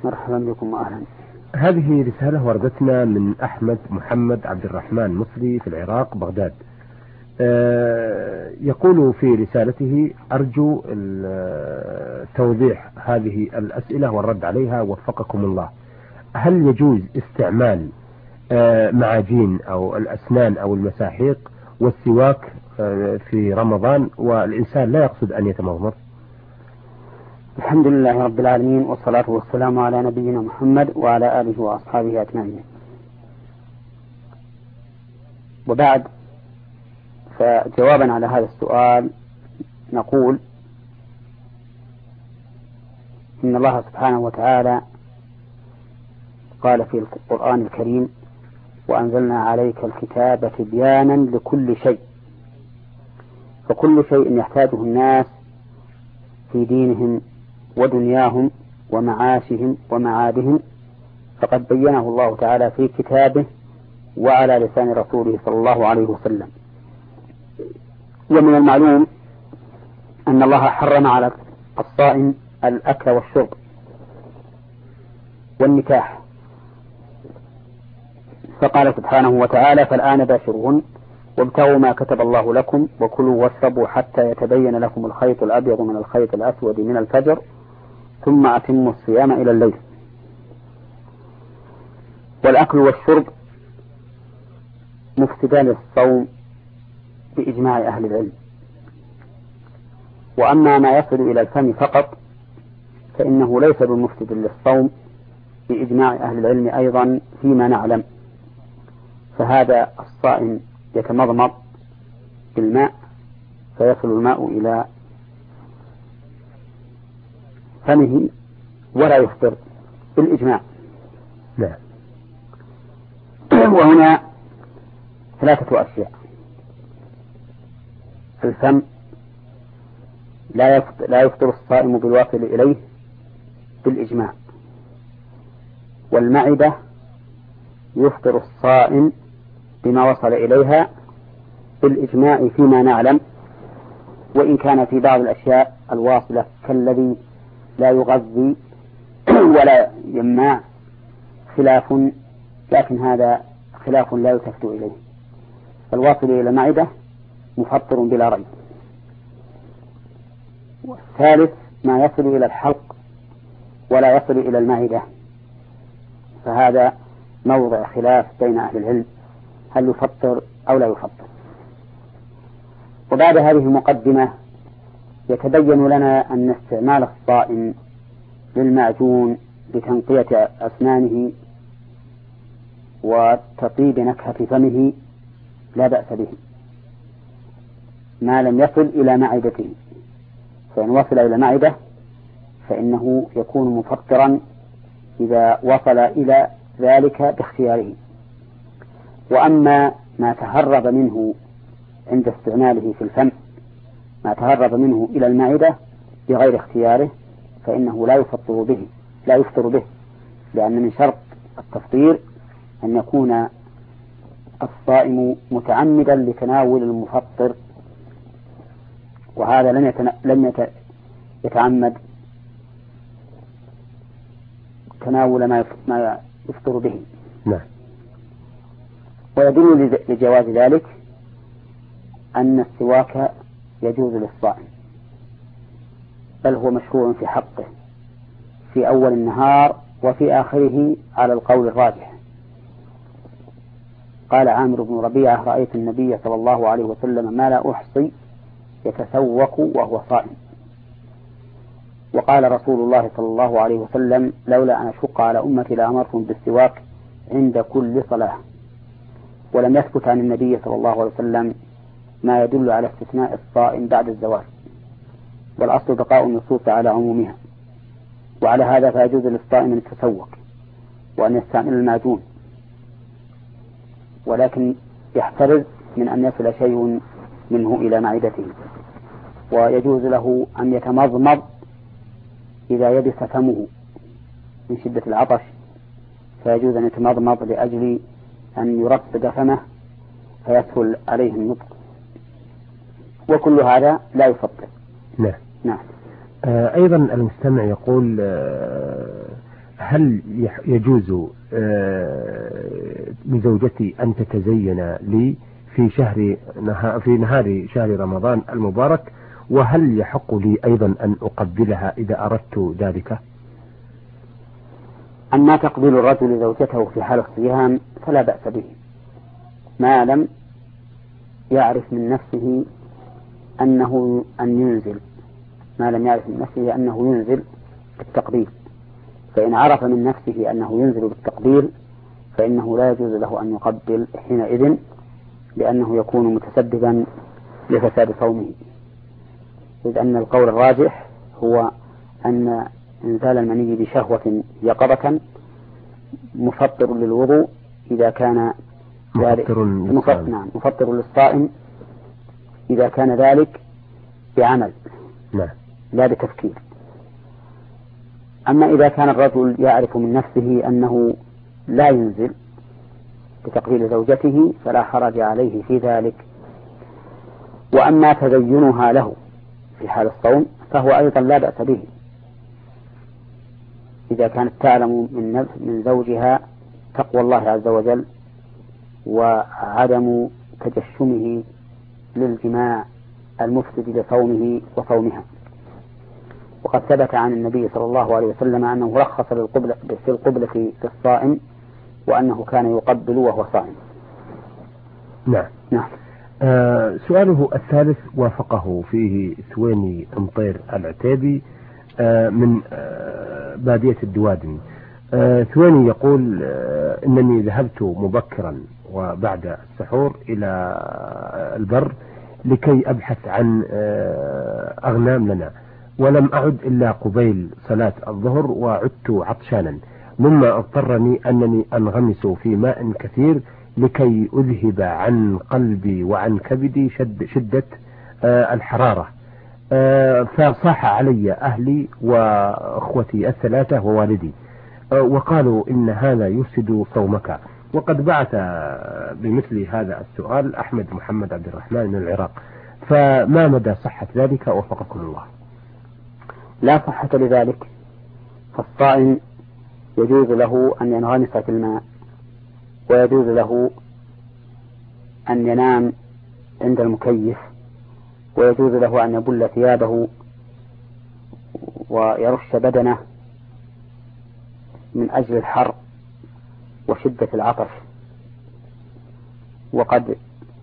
مرحبا بكم وأهلا. هذه رسالة وردتنا من أحمد محمد عبد الرحمن مصري في العراق بغداد. يقول في رسالته: أرجو توضيح هذه الأسئلة والرد عليها وفقكم الله. هل يجوز استعمال معاجين أو الأسنان أو المساحيق والسواك في رمضان والإنسان لا يقصد أن يتمضمض؟ الحمد لله رب العالمين، والصلاة والسلام على نبينا محمد وعلى آله وأصحابه أجمعين. وبعد، فجوابا على هذا السؤال نقول إن الله سبحانه وتعالى قال في القرآن الكريم: وأنزلنا عليك الكتاب تبيانا لكل شيء. فكل شيء يحتاجه الناس في دينهم ودنياهم ومعاشهم ومعادهم فقد بينه الله تعالى في كتابه وعلى لسان رسوله صلى الله عليه وسلم. ومن المعلوم أن الله حرم على الصائم الأكل والشرب والنكاح، فقال سبحانه وتعالى: فالآن باشروهن وابتغوا ما كتب الله لكم وكلوا واشربوا حتى يتبين لكم الخيط الأبيض من الخيط الأسود من الفجر ثم أتموا الصيام إلى الليل. والأكل والشرب مفسدان للصوم بإجماع أهل العلم. وأما ما يصل إلى الفم فقط فإنه ليس بمفسد للصوم بإجماع أهل العلم أيضا فيما نعلم. فهذا الصائم يتمضمض بالماء فيصل الماء إلى فمه ولا يفطر بالإجماع. نعم. وهنا ثلاثة أشياء: الفم لا يفطر الصائم بالواصل إليه بالإجماع، والمعدة يفطر الصائم بما وصل إليها بالإجماع فيما نعلم، وإن كان في بعض الأشياء الواصلة كالذي لا يغذي ولا يمنع خلاف، لكن هذا خلاف لا يلتفت إليه. فالواصل إلى المعدة مفطر بلا ريب. والثالث ما يصل إلى الحلق ولا يصل إلى المعدة، فهذا موضع خلاف بين أهل العلم هل يفطر أو لا يفطر. وبعد هذه المقدمة يتبين لنا أن استعمال الصائم للمعجون لتنقية أسنانه وتطيب نكهة فمه لا بأس به ما لم يصل إلى معدته، فإن وصل إلى معدة فإنه يكون مفطرا إذا وصل إلى ذلك باختياره. وأما ما تهرب منه عند استعماله في الفم، ما تهرب منه إلى المعدة بغير اختياره، فإنه لا يفطر به، لأن من شرط التفطير أن يكون الصائم متعمدا لتناول المفطر، وهذا لم يتعمد تناول ما يفطر به. نعم. ويدل لجواز ذلك أن السواك يجوز للصائم، بل هو مشروع في حقه في أول النهار وفي آخره على القول الراجح. قال عامر بن ربيعة: رأيت النبي صلى الله عليه وسلم ما لا أحصي يتسوق وهو صائم. وقال رسول الله صلى الله عليه وسلم: لولا أن أشق على أمتي لأمرتهم بالسواك عند كل صلاة. ولم يثبت عن النبي صلى الله عليه وسلم ما يدل على استثناء الصائم بعد الزواج، والأصل بقاء النصوص على عمومها. وعلى هذا فيجوز للصائم أن يتسوق وأن يستعمل المعجون، ولكن يحترز من أن يصل شيء منه إلى معدته. ويجوز له أن يتمضمض إذا يبس فمه من شدة العطش، فيجوز أن يتمضمض لأجل أن يرطب فمه فيسهل عليه النطق، وكل هذا لا يفطر. نعم. نعم. أيضا المستمع يقول: هل يجوز لزوجتي أن تتزين لي في نهار شهر رمضان المبارك؟ وهل يحق لي أيضا أن أقبلها إذا أردت ذلك؟ أما تقبيل الرجل زوجته في حال الصيام فلا بأس به، ما لم يعرف من نفسه أنه ينزل بالتقبيل. فإن عرف من نفسه أنه ينزل بالتقبيل فإنه لا يجوز له أن يقبل حينئذ، لأنه يكون متسببا لفساد صومه، إذ أن القول الراجح هو أن إنزال المني بشهوة يقظة مفطر للوضوء إذا كان ذلك مفطر للصائم إذا كان ذلك بعمل لا بتفكير. أما إذا كان الرجل يعرف من نفسه أنه لا ينزل بتقبيل زوجته فلا حرج عليه في ذلك. وأما تزينها له في حال الصوم فهو أيضا لا بأس به، إذا كانت تعلم من زوجها تقوى الله عز وجل وعدم تجشمه للجماع المفسد لصومه وصومها. وقد ثبت عن النبي صلى الله عليه وسلم أنه رخص في القبلة للصائم، وأنه كان يقبل وهو صائم. نعم. سؤاله الثالث وافقه فيه ثويني أمطير العتيبي من بادية الدوادن. ثويني يقول إنني ذهبت مبكرا وبعد السحور إلى البر لكي أبحث عن أغنام لنا، ولم أعد إلا قبيل صلاة الظهر وعدت عطشانا، مما اضطرني أنني أنغمس في ماء كثير لكي أذهب عن قلبي وعن كبدي شدة الحرارة. فصاح علي أهلي وأخوتي الثلاثة ووالدي وقالوا إن هذا يفسد صومك. وقد بعث بمثل هذا السؤال أحمد محمد عبد الرحمن من العراق، فما مدى صحة ذلك وفقكم الله؟ لا صحة لذلك، فالصائم يجوز له أن ينغمس في الماء، ويجوز له أن ينام عند المكيف، ويجوز له أن يبل ثيابه ويرش بدنه من أجل الحر وشدة العطش. وقد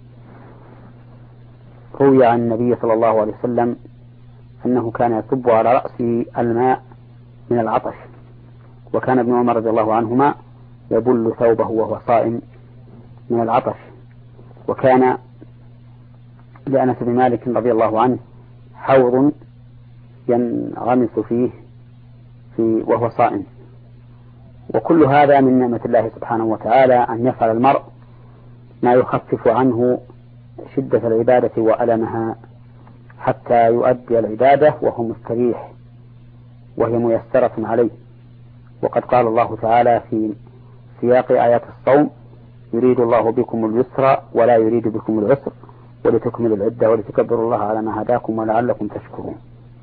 روي عن النبي صلى الله عليه وسلم أنه كان يصب على رأسه الماء من العطش، وكان ابن عمر رضي الله عنهما يبل ثوبه وهو صائم من العطش. وكان لأنس بن مالك رضي الله عنه حوض ينغمس فيه وهو صائم. وكل هذا من نعمة الله سبحانه وتعالى، أن يفعل المرء ما يخفف عنه شدة العبادة وألمها حتى يؤدي العبادة وهو مستريح وهي ميسرة عليه. وقد قال الله تعالى في سياق آيات الصوم: يريد الله بكم اليسر ولا يريد بكم العسر ولتكملوا العدة ولتكبروا الله على ما هداكم ولعلكم تشكرون.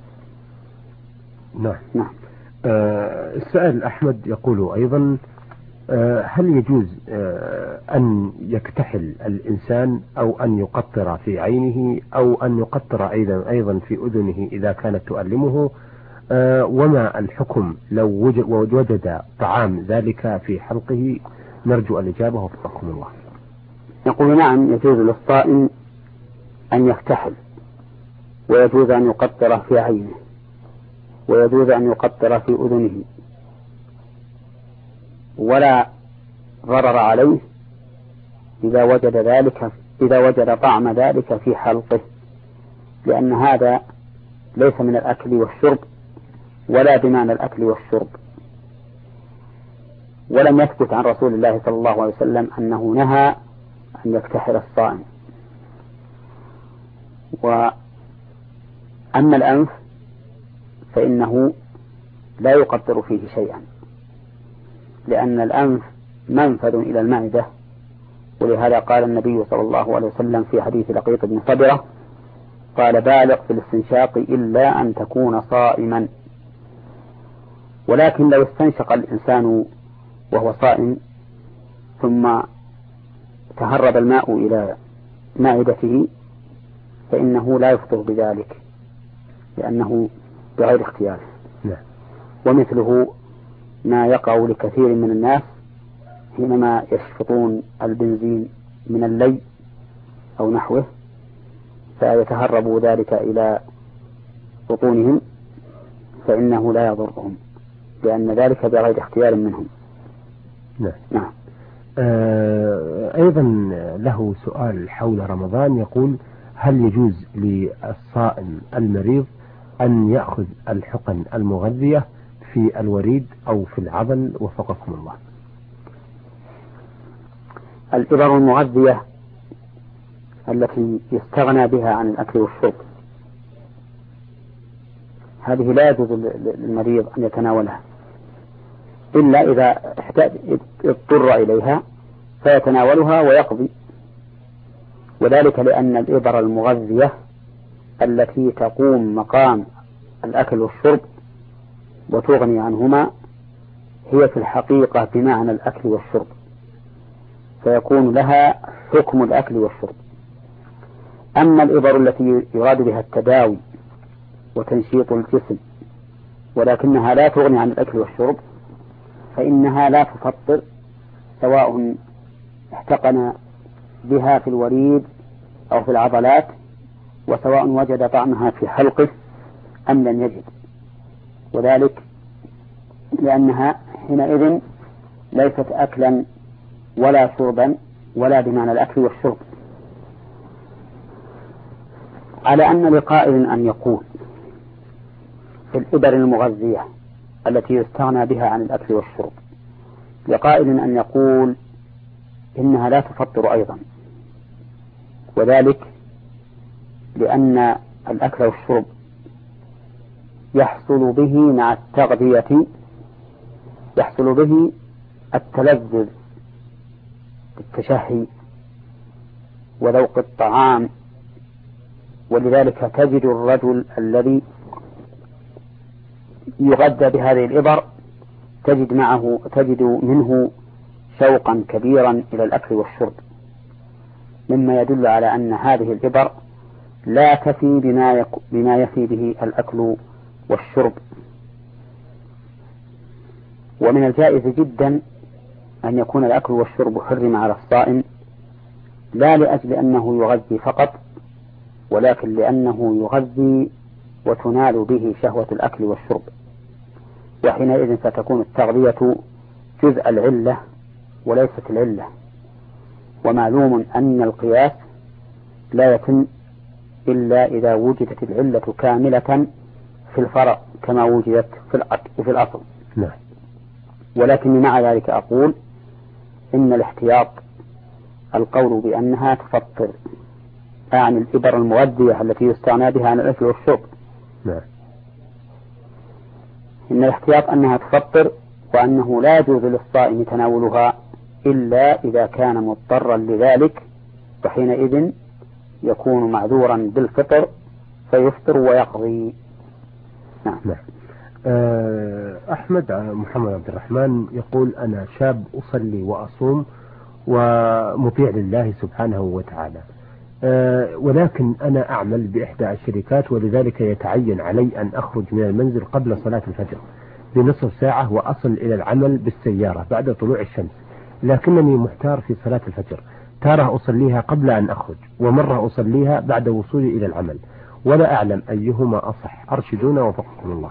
نعم. السائل أحمد يقول أيضا: هل يجوز أن يكتحل الإنسان أو أن يقطر في عينه أو أن يقطر أيضا في أذنه إذا كانت تؤلمه؟ وما الحكم لو وجد طعام ذلك في حلقه؟ نرجو الإجابة وفقكم الله. يقول: نعم، يجوز للصائم أن يكتحل، ويجوز أن يقطر في عينه، ويجوز أن يقطر في أذنه، ولا ضرر عليه إذا وجد طعم ذلك في حلقه، لأن هذا ليس من الأكل والشرب ولا بمعنى الأكل والشرب. ولم يثبت عن رسول الله صلى الله عليه وسلم أنه نهى أن يكتحل الصائم. وأما الأنف فإنه لا يقطر فيه شيئا، لأن الأنف منفذ إلى المعدة، ولهذا قال النبي صلى الله عليه وسلم في حديث لقيط بن صبرة قال: بالغ في الاستنشاق إلا أن تكون صائما. ولكن لو استنشق الإنسان وهو صائم ثم تهرب الماء إلى معدته فإنه لا يفطر بذلك لأنه بغير اختيار. ومثله ما يقع لكثير من الناس حينما يشفطون البنزين من اللي أو نحوه فيتهرب ذلك إلى بطونهم فإنه لا يضرهم لأن ذلك بغير اختيار منهم. نعم. أيضا له سؤال حول رمضان يقول: هل يجوز للصائم المريض أن يأخذ الحقن المغذية في الوريد أو في العضل وفقكم الله؟ الإبر المغذية التي يستغنى بها عن الأكل والشرب هذه لا يجوز للمريض أن يتناولها إلا إذا اضطر إليها فيتناولها ويقضي، وذلك لأن الإبر المغذية التي تقوم مقام الأكل والشرب وتغني عنهما هي في الحقيقة بمعنى الأكل والشرب، فيكون لها حكم الأكل والشرب. أما الإبر التي يراد بها التداوي وتنشيط الجسم ولكنها لا تغني عن الأكل والشرب فإنها لا تفطر سواء احتقن بها في الوريد أو في العضلات، وسواء وجد طعمها في حلقه أم لم يجد، وذلك لأنها حينئذ ليست أكلا ولا شربا ولا بمعنى الأكل والشرب. على أن لقائل أن يقول في الإبر المغذية التي يستغنى بها عن الأكل والشرب لقائل أن يقول إنها لا تفطر أيضا، وذلك لأن الأكل والشرب يحصل به مع التغذية يحصل به التلذذ بالتشهي وذوق الطعام، ولذلك تجد الرجل الذي يغذى بهذه الإبر تجد منه شوقا كبيرا إلى الأكل والشرب، مما يدل على أن هذه الإبر لا تفي بما يفي به الأكل والشرب. ومن الجائز جدا أن يكون الأكل والشرب حرم على الصائم لا لأجل أنه يغذي فقط، ولكن لأنه يغذي وتنال به شهوة الأكل والشرب، وحينئذ ستكون التغذية جزء العلة وليست العلة. ومعلوم أن القياس لا يتم إلا إذا وجدت العلة كاملة في الفرع كما وجدت في الأصل. ولكن مع ذلك أقول إن الاحتياط القول بأنها تفطر عن الإبر المغذية التي يستغنى بها عن الأكل والشرب. إن الاحتياط أنها تفطر، وأنه لا يجوز للصائم تناولها إلا إذا كان مضطرا لذلك، وحينئذ يكون معذورا بالفطر فيفطر ويقضي. نعم. أحمد محمد عبد الرحمن يقول: أنا شاب أصلي وأصوم ومطيع لله سبحانه وتعالى، ولكن أنا أعمل بإحدى الشركات، ولذلك يتعين علي أن أخرج من المنزل قبل صلاة الفجر بنصف ساعة وأصل إلى العمل بالسيارة بعد طلوع الشمس، لكنني محتار في صلاة الفجر، تارة أصليها قبل أن أخرج ومرة أصليها بعد وصولي إلى العمل، ولا أعلم أيهما أصح، أرشدونا وفقكم الله.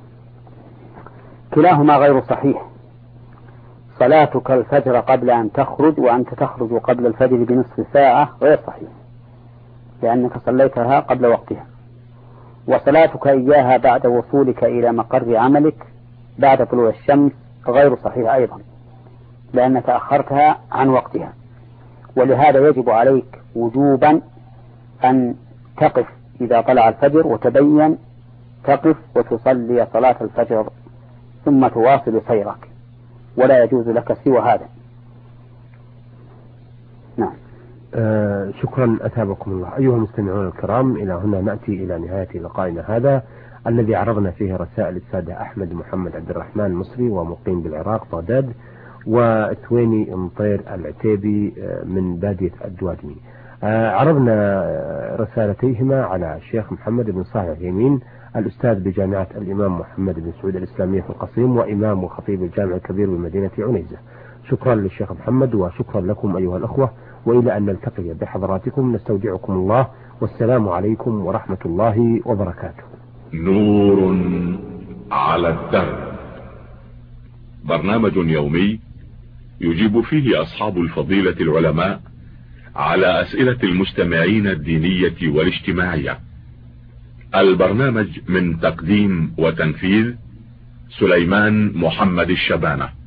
كلاهما غير صحيح. صلاتك الفجر قبل أن تخرج وأنت تخرج قبل الفجر بنصف ساعة غير صحيح، لأنك صليتها قبل وقتها. وصلاتك إياها بعد وصولك إلى مقر عملك بعد طلوع الشمس غير صحيح أيضا، لأنك أخرتها عن وقتها. ولهذا يجب عليك وجوبا أن تقف إذا طلع الفجر وتبين تقف وتصلي صلاة الفجر ثم تواصل سيرك، ولا يجوز لك سوى هذا. نعم. شكرا أثابكم الله. أيها المستمعون الكرام، إلى هنا نأتي إلى نهاية لقائنا هذا. الذي عرضنا فيه رسائل السادة أحمد محمد عبد الرحمن المصري ومقيم بالعراق بغداد، وثويني مطير العتيبي من بادية الدوادمي. عرضنا رسالتيهما على الشيخ محمد بن صالح العثيمين الأستاذ بجامعة الإمام محمد بن سعود الإسلامية في القصيم وإمام وخطيب الجامع الكبير بمدينة عنيزة. شكرا للشيخ محمد وشكرا لكم أيها الأخوة، وإلى أن نلتقي بحضراتكم نستودعكم الله، والسلام عليكم ورحمة الله وبركاته. نور على الدرب، برنامج يومي يجيب فيه أصحاب الفضيلة العلماء على أسئلة المستمعين الدينية والاجتماعية. البرنامج من تقديم وتنفيذ سليمان محمد الشبانة.